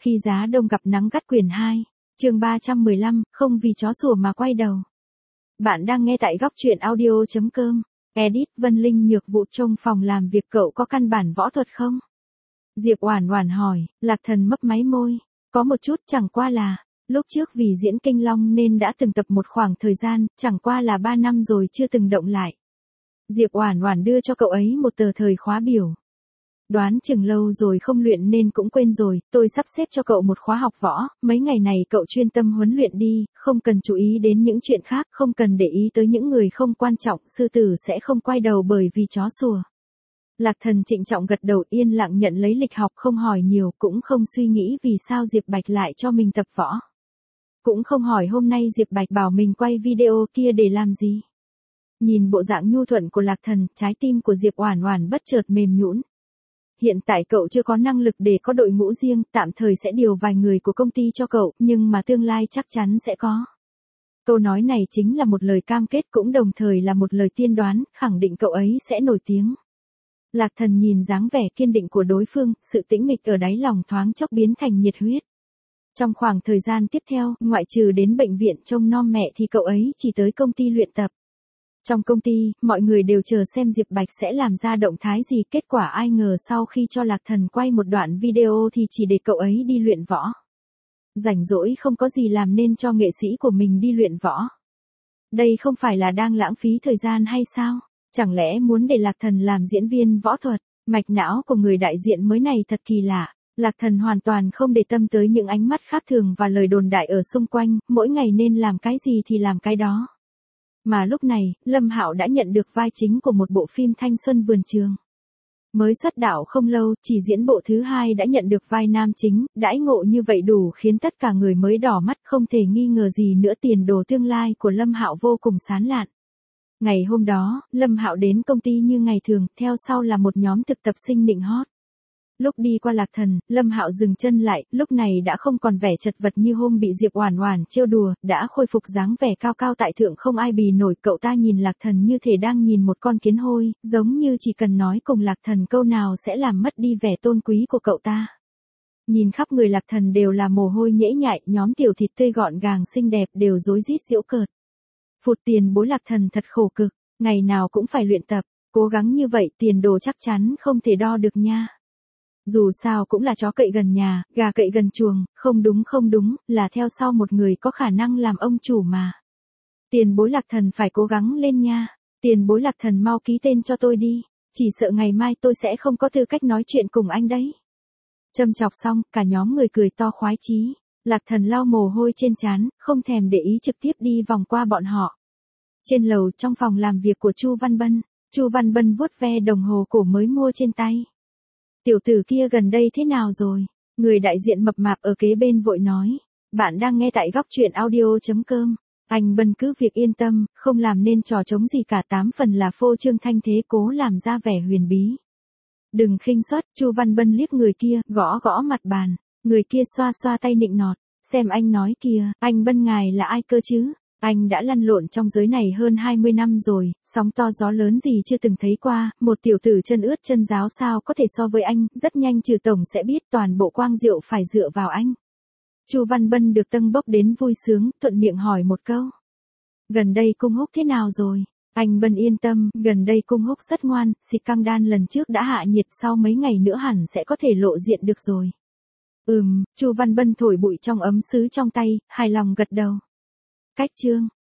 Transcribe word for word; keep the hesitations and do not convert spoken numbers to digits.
Khi giá đông gặp nắng gắt quyển hai, chương ba trăm mười lăm, không vì chó sủa mà quay đầu. Bạn đang nghe tại góc truyện audio chấm com. Edit Vân Linh Nhược Vụ trong phòng làm việc, cậu có căn bản võ thuật không? Diệp Oản Oản hỏi. Lạc Thần mấp máy môi. Có một chút, chẳng qua là, lúc trước vì diễn Kinh Long nên đã từng tập một khoảng thời gian, chẳng qua là ba năm rồi chưa từng động lại. Diệp Oản Oản đưa cho cậu ấy một tờ thời khóa biểu. Đoán chừng lâu rồi không luyện nên cũng quên rồi, tôi sắp xếp cho cậu một khóa học võ, mấy ngày này cậu chuyên tâm huấn luyện đi, không cần chú ý đến những chuyện khác, không cần để ý tới những người không quan trọng, sư tử sẽ không quay đầu bởi vì chó sủa. Lạc Thần trịnh trọng gật đầu, yên lặng nhận lấy lịch học, không hỏi nhiều, cũng không suy nghĩ vì sao Diệp Bạch lại cho mình tập võ. Cũng không hỏi hôm nay Diệp Bạch bảo mình quay video kia để làm gì. Nhìn bộ dạng nhu thuận của Lạc Thần, trái tim của Diệp Oản Oản bất chợt mềm nhũn. Hiện tại cậu chưa có năng lực để có đội ngũ riêng, tạm thời sẽ điều vài người của công ty cho cậu, nhưng mà tương lai chắc chắn sẽ có. Câu nói này chính là một lời cam kết, cũng đồng thời là một lời tiên đoán, khẳng định cậu ấy sẽ nổi tiếng. Lạc Thần nhìn dáng vẻ kiên định của đối phương, sự tĩnh mịch ở đáy lòng thoáng chốc biến thành nhiệt huyết. Trong khoảng thời gian tiếp theo, ngoại trừ đến bệnh viện trông nom mẹ thì cậu ấy chỉ tới công ty luyện tập. Trong công ty, mọi người đều chờ xem Diệp Bạch sẽ làm ra động thái gì, kết quả ai ngờ sau khi cho Lạc Thần quay một đoạn video thì chỉ để cậu ấy đi luyện võ. Rảnh rỗi không có gì làm nên cho nghệ sĩ của mình đi luyện võ. Đây không phải là đang lãng phí thời gian hay sao? Chẳng lẽ muốn để Lạc Thần làm diễn viên võ thuật? Mạch não của người đại diện mới này thật kỳ lạ. Lạc Thần hoàn toàn không để tâm tới những ánh mắt khác thường và lời đồn đại ở xung quanh, mỗi ngày nên làm cái gì thì làm cái đó. Mà lúc này, Lâm Hạo đã nhận được vai chính của một bộ phim thanh xuân vườn trường. Mới xuất đạo không lâu, chỉ diễn bộ thứ hai đã nhận được vai nam chính, đãi ngộ như vậy đủ khiến tất cả người mới đỏ mắt, không thể nghi ngờ gì nữa, tiền đồ tương lai của Lâm Hạo vô cùng sáng lạn. Ngày hôm đó, Lâm Hạo đến công ty như ngày thường, theo sau là một nhóm thực tập sinh nịnh hót. Lúc đi qua Lạc Thần, Lâm Hạo dừng chân lại, lúc này đã không còn vẻ chật vật như hôm bị Diệp Oản Oản trêu đùa, đã khôi phục dáng vẻ cao cao tại thượng không ai bì nổi. Cậu ta nhìn Lạc Thần như thể đang nhìn một con kiến hôi, giống như chỉ cần nói cùng Lạc Thần câu nào sẽ làm mất đi vẻ tôn quý của cậu ta. Nhìn khắp người Lạc Thần đều là mồ hôi nhễ nhại, nhóm tiểu thịt tươi gọn gàng xinh đẹp đều rối rít giễu cợt. Phụt, tiền bối Lạc Thần thật khổ cực, ngày nào cũng phải luyện tập, cố gắng như vậy tiền đồ chắc chắn không thể đo được nha. Dù sao cũng là chó cậy gần nhà, gà cậy gần chuồng, không đúng không đúng, là theo sau một người có khả năng làm ông chủ mà. Tiền bối Lạc Thần phải cố gắng lên nha, tiền bối Lạc Thần mau ký tên cho tôi đi, chỉ sợ ngày mai tôi sẽ không có tư cách nói chuyện cùng anh đấy. Châm chọc xong, cả nhóm người cười to khoái chí. Lạc Thần lau mồ hôi trên trán, không thèm để ý trực tiếp đi vòng qua bọn họ. Trên lầu trong phòng làm việc của Chu Văn Bân, Chu Văn Bân vuốt ve đồng hồ cổ mới mua trên tay. Tiểu tử kia gần đây thế nào rồi? Người đại diện mập mạp ở kế bên vội nói. Bạn đang nghe tại góc truyện audio chấm com. Anh Bân cứ việc yên tâm, không làm nên trò trống gì cả, tám phần là phô trương thanh thế cố làm ra vẻ huyền bí. Đừng khinh suất, Chu Văn Bân liếc người kia, gõ gõ mặt bàn. Người kia xoa xoa tay nịnh nọt. Xem anh nói kìa, anh Bân ngài là ai cơ chứ? Anh đã lăn lộn trong giới này hơn hai mươi năm rồi, sóng to gió lớn gì chưa từng thấy qua, một tiểu tử chân ướt chân ráo sao có thể so với anh, rất nhanh trừ tổng sẽ biết toàn bộ quang diệu phải dựa vào anh. Chu Văn Bân được tâng bốc đến vui sướng, thuận miệng hỏi một câu. Gần đây Cung Húc thế nào rồi? Anh Bân yên tâm, gần đây Cung Húc rất ngoan, xịt căng đan lần trước đã hạ nhiệt, sau mấy ngày nữa hẳn sẽ có thể lộ diện được rồi. Ừm, Chu Văn Bân thổi bụi trong ấm sứ trong tay, hài lòng gật đầu. Cách chương